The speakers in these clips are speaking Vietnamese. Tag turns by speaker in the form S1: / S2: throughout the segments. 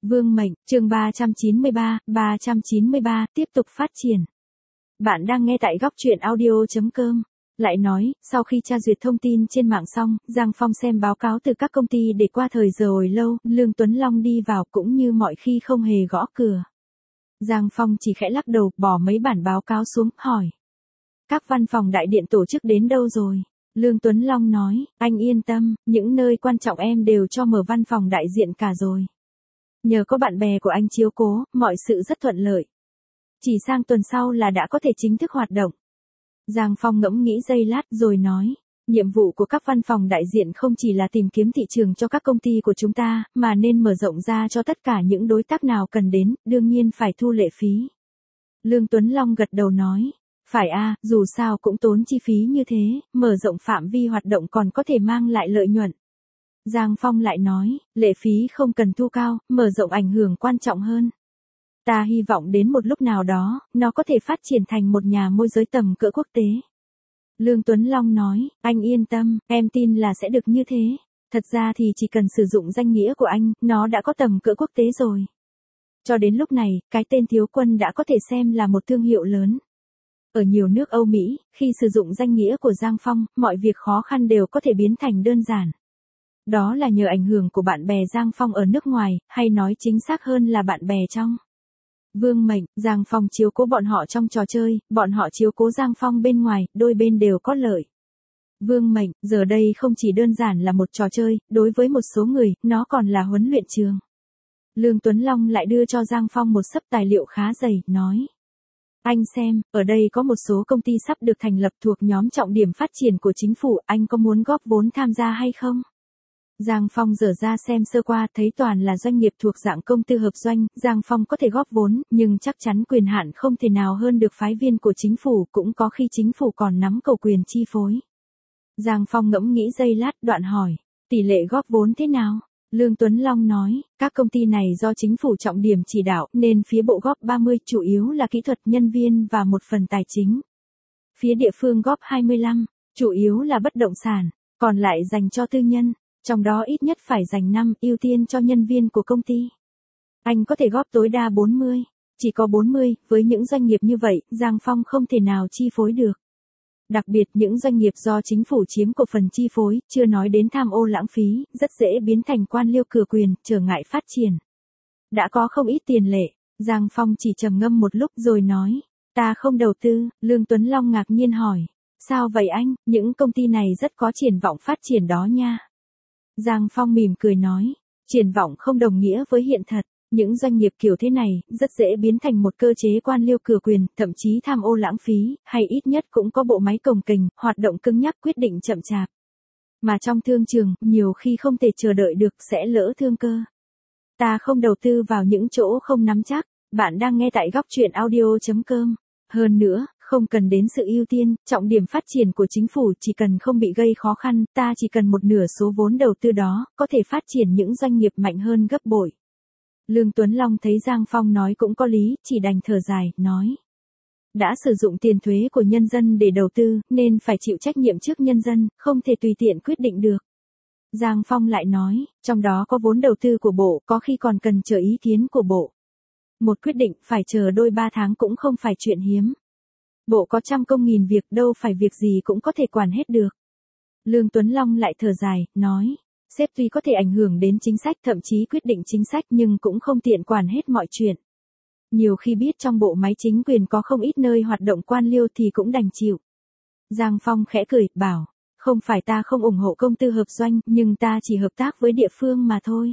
S1: Vương mệnh, chương 393, tiếp tục phát triển. Bạn đang nghe tại góc truyện audio.com. Lại nói, sau khi tra duyệt thông tin trên mạng xong, Giang Phong xem báo cáo từ các công ty để qua thời giờ hồi lâu, Lương Tuấn Long đi vào cũng như mọi khi không hề gõ cửa. Giang Phong chỉ khẽ lắc đầu, bỏ mấy bản báo cáo xuống, hỏi. Các văn phòng đại điện tổ chức đến đâu rồi? Lương Tuấn Long nói, anh yên tâm, những nơi quan trọng em đều cho mở văn phòng đại diện cả rồi. Nhờ có bạn bè của anh chiếu cố, mọi sự rất thuận lợi. Chỉ sang tuần sau là đã có thể chính thức hoạt động. Giang Phong ngẫm nghĩ giây lát rồi nói, nhiệm vụ của các văn phòng đại diện không chỉ là tìm kiếm thị trường cho các công ty của chúng ta, mà nên mở rộng ra cho tất cả những đối tác nào cần đến, đương nhiên phải thu lệ phí. Lương Tuấn Long gật đầu nói, phải dù sao cũng tốn chi phí như thế, mở rộng phạm vi hoạt động còn có thể mang lại lợi nhuận. Giang Phong lại nói, lệ phí không cần thu cao, mở rộng ảnh hưởng quan trọng hơn. Ta hy vọng đến một lúc nào đó, nó có thể phát triển thành một nhà môi giới tầm cỡ quốc tế. Lương Tuấn Long nói, anh yên tâm, em tin là sẽ được như thế. Thật ra thì chỉ cần sử dụng danh nghĩa của anh, nó đã có tầm cỡ quốc tế rồi. Cho đến lúc này, cái tên Thiếu Quân đã có thể xem là một thương hiệu lớn. Ở nhiều nước Âu Mỹ, khi sử dụng danh nghĩa của Giang Phong, mọi việc khó khăn đều có thể biến thành đơn giản. Đó là nhờ ảnh hưởng của bạn bè Giang Phong ở nước ngoài, hay nói chính xác hơn là bạn bè trong. Vương mệnh, Giang Phong chiếu cố bọn họ trong trò chơi, bọn họ chiếu cố Giang Phong bên ngoài, đôi bên đều có lợi. Vương mệnh, giờ đây không chỉ đơn giản là một trò chơi, đối với một số người, nó còn là huấn luyện trường. Lương Tuấn Long lại đưa cho Giang Phong một xấp tài liệu khá dày, nói. Anh xem, ở đây có một số công ty sắp được thành lập thuộc nhóm trọng điểm phát triển của chính phủ, anh có muốn góp vốn tham gia hay không? Giang Phong dở ra xem sơ qua, thấy toàn là doanh nghiệp thuộc dạng công tư hợp doanh, Giang Phong có thể góp vốn, nhưng chắc chắn quyền hạn không thể nào hơn được phái viên của chính phủ, cũng có khi chính phủ còn nắm cầu quyền chi phối. Giang Phong ngẫm nghĩ giây lát, đoạn hỏi, tỷ lệ góp vốn thế nào? Lương Tuấn Long nói, các công ty này do chính phủ trọng điểm chỉ đạo, nên phía bộ góp 30, chủ yếu là kỹ thuật, nhân viên và một phần tài chính. Phía địa phương góp 25, chủ yếu là bất động sản, còn lại dành cho tư nhân. Trong đó ít nhất phải dành 5, ưu tiên cho nhân viên của công ty. Anh có thể góp tối đa 40. Chỉ có 40, với những doanh nghiệp như vậy, Giang Phong không thể nào chi phối được. Đặc biệt những doanh nghiệp do chính phủ chiếm cổ phần chi phối, chưa nói đến tham ô lãng phí, rất dễ biến thành quan liêu cửa quyền, trở ngại phát triển. Đã có không ít tiền lệ, Giang Phong chỉ trầm ngâm một lúc rồi nói, ta không đầu tư. Lương Tuấn Long ngạc nhiên hỏi, sao vậy anh, những công ty này rất có triển vọng phát triển đó nha. Giang Phong mỉm cười nói, triển vọng không đồng nghĩa với hiện thật, những doanh nghiệp kiểu thế này, rất dễ biến thành một cơ chế quan liêu cửa quyền, thậm chí tham ô lãng phí, hay ít nhất cũng có bộ máy cồng kềnh, hoạt động cứng nhắc, quyết định chậm chạp. Mà trong thương trường, nhiều khi không thể chờ đợi được, sẽ lỡ thương cơ. Ta không đầu tư vào những chỗ không nắm chắc, bạn đang nghe tại góc truyện audio.com. Hơn nữa, không cần đến sự ưu tiên, trọng điểm phát triển của chính phủ, chỉ cần không bị gây khó khăn, ta chỉ cần một nửa số vốn đầu tư đó, có thể phát triển những doanh nghiệp mạnh hơn gấp bội. Lương Tuấn Long thấy Giang Phong nói cũng có lý, chỉ đành thở dài, nói. Đã sử dụng tiền thuế của nhân dân để đầu tư, nên phải chịu trách nhiệm trước nhân dân, không thể tùy tiện quyết định được. Giang Phong lại nói, trong đó có vốn đầu tư của bộ, có khi còn cần chờ ý kiến của bộ. Một quyết định phải chờ đôi 3 tháng cũng không phải chuyện hiếm. Bộ có trăm công nghìn việc, đâu phải việc gì cũng có thể quản hết được. Lương Tuấn Long lại thở dài, nói, sếp tuy có thể ảnh hưởng đến chính sách, thậm chí quyết định chính sách, nhưng cũng không tiện quản hết mọi chuyện. Nhiều khi biết trong bộ máy chính quyền có không ít nơi hoạt động quan liêu thì cũng đành chịu. Giang Phong khẽ cười, bảo, không phải ta không ủng hộ công tư hợp doanh, nhưng ta chỉ hợp tác với địa phương mà thôi.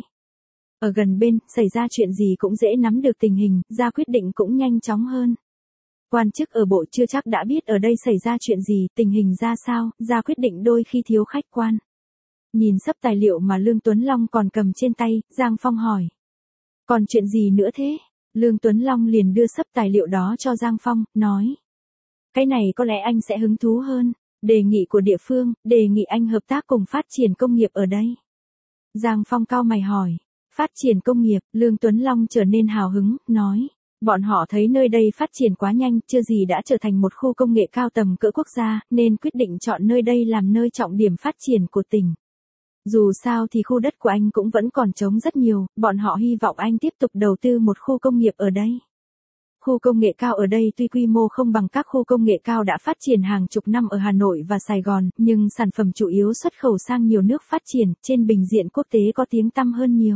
S1: Ở gần bên, xảy ra chuyện gì cũng dễ nắm được tình hình, ra quyết định cũng nhanh chóng hơn. Quan chức ở bộ chưa chắc đã biết ở đây xảy ra chuyện gì, tình hình ra sao, ra quyết định đôi khi thiếu khách quan. Nhìn xấp tài liệu mà Lương Tuấn Long còn cầm trên tay, Giang Phong hỏi. Còn chuyện gì nữa thế? Lương Tuấn Long liền đưa xấp tài liệu đó cho Giang Phong, nói. Cái này có lẽ anh sẽ hứng thú hơn. Đề nghị của địa phương, đề nghị anh hợp tác cùng phát triển công nghiệp ở đây. Giang Phong cau mày hỏi. Phát triển công nghiệp, Lương Tuấn Long trở nên hào hứng, nói. Bọn họ thấy nơi đây phát triển quá nhanh, chưa gì đã trở thành một khu công nghệ cao tầm cỡ quốc gia, nên quyết định chọn nơi đây làm nơi trọng điểm phát triển của tỉnh. Dù sao thì khu đất của anh cũng vẫn còn trống rất nhiều, bọn họ hy vọng anh tiếp tục đầu tư một khu công nghiệp ở đây. Khu công nghệ cao ở đây tuy quy mô không bằng các khu công nghệ cao đã phát triển hàng chục năm ở Hà Nội và Sài Gòn, nhưng sản phẩm chủ yếu xuất khẩu sang nhiều nước phát triển, trên bình diện quốc tế có tiếng tăm hơn nhiều.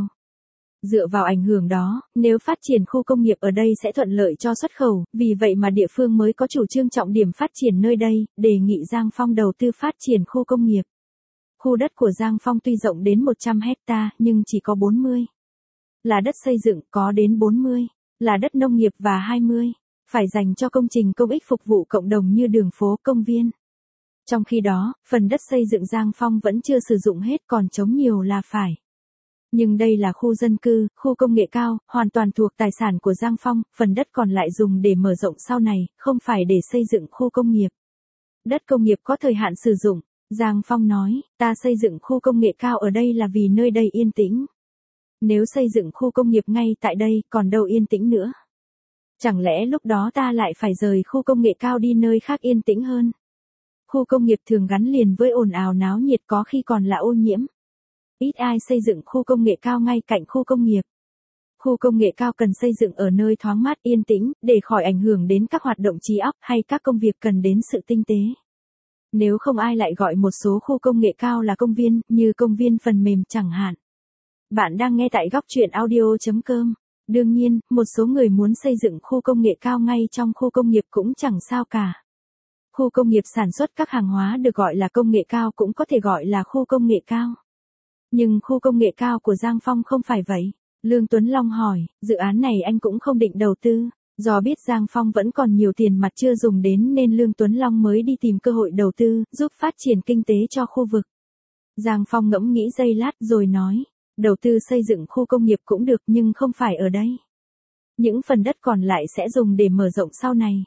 S1: Dựa vào ảnh hưởng đó, nếu phát triển khu công nghiệp ở đây sẽ thuận lợi cho xuất khẩu, vì vậy mà địa phương mới có chủ trương trọng điểm phát triển nơi đây, đề nghị Giang Phong đầu tư phát triển khu công nghiệp. Khu đất của Giang Phong tuy rộng đến 100 hecta nhưng chỉ có 40 là đất xây dựng, có đến 40 là đất nông nghiệp và 20 phải dành cho công trình công ích phục vụ cộng đồng như đường phố, công viên. Trong khi đó, phần đất xây dựng Giang Phong vẫn chưa sử dụng hết, còn trống nhiều là phải. Nhưng đây là khu dân cư, khu công nghệ cao, hoàn toàn thuộc tài sản của Giang Phong, phần đất còn lại dùng để mở rộng sau này, không phải để xây dựng khu công nghiệp. Đất công nghiệp có thời hạn sử dụng, Giang Phong nói, ta xây dựng khu công nghệ cao ở đây là vì nơi đây yên tĩnh. Nếu xây dựng khu công nghiệp ngay tại đây, còn đâu yên tĩnh nữa. Chẳng lẽ lúc đó ta lại phải rời khu công nghệ cao đi nơi khác yên tĩnh hơn? Khu công nghiệp thường gắn liền với ồn ào náo nhiệt, có khi còn là ô nhiễm. Ít ai xây dựng khu công nghệ cao ngay cạnh khu công nghiệp. Khu công nghệ cao cần xây dựng ở nơi thoáng mát yên tĩnh, để khỏi ảnh hưởng đến các hoạt động trí óc hay các công việc cần đến sự tinh tế. Nếu không ai lại gọi một số khu công nghệ cao là công viên, như công viên phần mềm chẳng hạn. Bạn đang nghe tại góc truyện audio.com. Đương nhiên, một số người muốn xây dựng khu công nghệ cao ngay trong khu công nghiệp cũng chẳng sao cả. Khu công nghiệp sản xuất các hàng hóa được gọi là công nghệ cao cũng có thể gọi là khu công nghệ cao. Nhưng khu công nghệ cao của Giang Phong không phải vậy. Lương Tuấn Long hỏi, dự án này anh cũng không định đầu tư. Do biết Giang Phong vẫn còn nhiều tiền mặt chưa dùng đến nên Lương Tuấn Long mới đi tìm cơ hội đầu tư, giúp phát triển kinh tế cho khu vực. Giang Phong ngẫm nghĩ giây lát rồi nói, đầu tư xây dựng khu công nghiệp cũng được nhưng không phải ở đây. Những phần đất còn lại sẽ dùng để mở rộng sau này.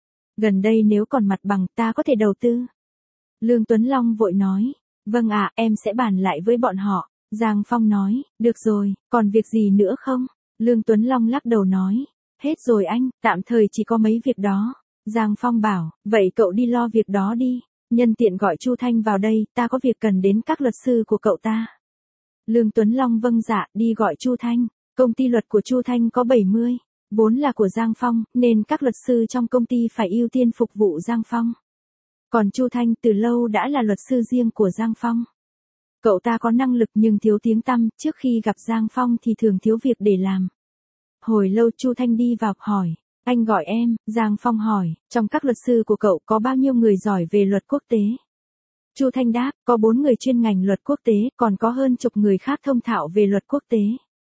S1: Gần đây nếu còn mặt bằng ta có thể đầu tư. Lương Tuấn Long vội nói, vâng ạ, em sẽ bàn lại với bọn họ. Giang Phong nói, được rồi, còn việc gì nữa không? Lương Tuấn Long lắc đầu nói, hết rồi anh, tạm thời chỉ có mấy việc đó. Giang Phong bảo, vậy cậu đi lo việc đó đi, nhân tiện gọi Chu Thanh vào đây, ta có việc cần đến các luật sư của cậu ta. Lương Tuấn Long vâng dạ, đi gọi Chu Thanh. Công ty luật của Chu Thanh có 70, vốn là của Giang Phong, nên các luật sư trong công ty phải ưu tiên phục vụ Giang Phong. Còn Chu Thanh từ lâu đã là luật sư riêng của Giang Phong. Cậu ta có năng lực nhưng thiếu tiếng tăm, trước khi gặp Giang Phong thì thường thiếu việc để làm. Hồi lâu Chu Thanh đi vào, hỏi, anh gọi em. Giang Phong hỏi, trong các luật sư của cậu có bao nhiêu người giỏi về luật quốc tế? Chu Thanh đáp, có 4 người chuyên ngành luật quốc tế, còn có hơn chục người khác thông thạo về luật quốc tế.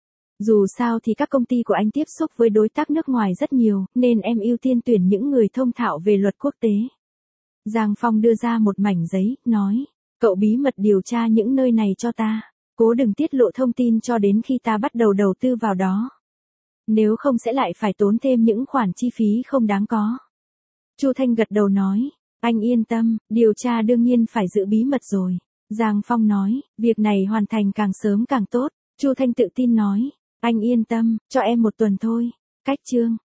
S1: Dù sao thì các công ty của anh tiếp xúc với đối tác nước ngoài rất nhiều, nên em ưu tiên tuyển những người thông thạo về luật quốc tế. Giang Phong đưa ra một mảnh giấy, nói, cậu bí mật điều tra những nơi này cho ta, cố đừng tiết lộ thông tin cho đến khi ta bắt đầu đầu tư vào đó. Nếu không sẽ lại phải tốn thêm những khoản chi phí không đáng có. Chu Thanh gật đầu nói, anh yên tâm, điều tra đương nhiên phải giữ bí mật rồi. Giang Phong nói, việc này hoàn thành càng sớm càng tốt. Chu Thanh tự tin nói, anh yên tâm, cho em 1 tuần thôi. Cách chương